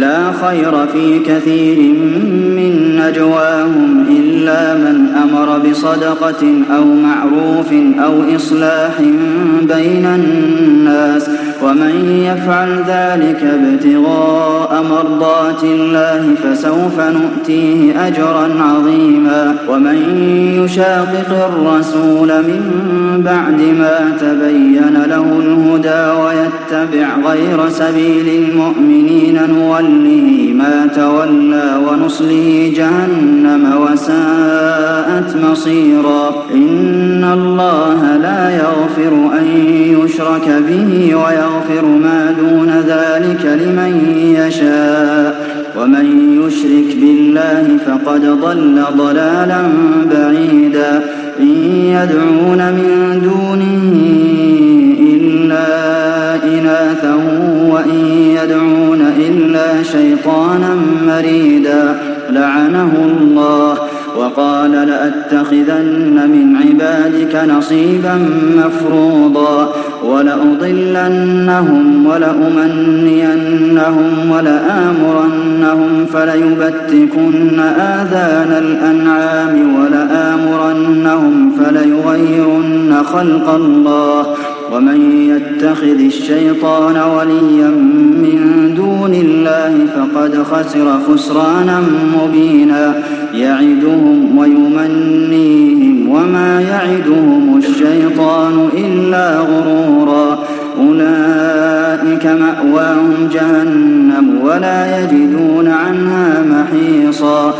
لا خير في كثير من نجواهم إلا من أمر بصدقة أو معروف أو إصلاح بين الناس ومن يفعل ذلك ابتغاء مرضات الله فسوف نؤتيه أجرا عظيما ومن يشاقق الرسول من بعد ما تبين له الهدى ويتبع غير سبيل المؤمنين نوله ما تولى ونصله جهنم وساءت مصيرا إن الله لا يغفر أن يشرك به ويغفر ما دون ذلك لمن يشاء ومن يشرك بالله فقد ضل ضلالا بعيدا إن يدعون من دونه إلا إناثا وإن يدعون إلا شيطانا مريدا لعنه الله وقال لأتخذن من عبادك نصيبا مفروضا ولأضلنهم ولأمنينهم ولآمرنهم فليبتكن آذان الأنعام ولآمرنهم فليغيرن خلق الله ومن يتخذ الشيطان وليا من دون الله فقد خسر خسرانا مبينا يعدهم ويمنيهم وما يعدهم الشيطان إلا غرورا أولئك مأواهم جهنم ولا يجدون عنها محيصا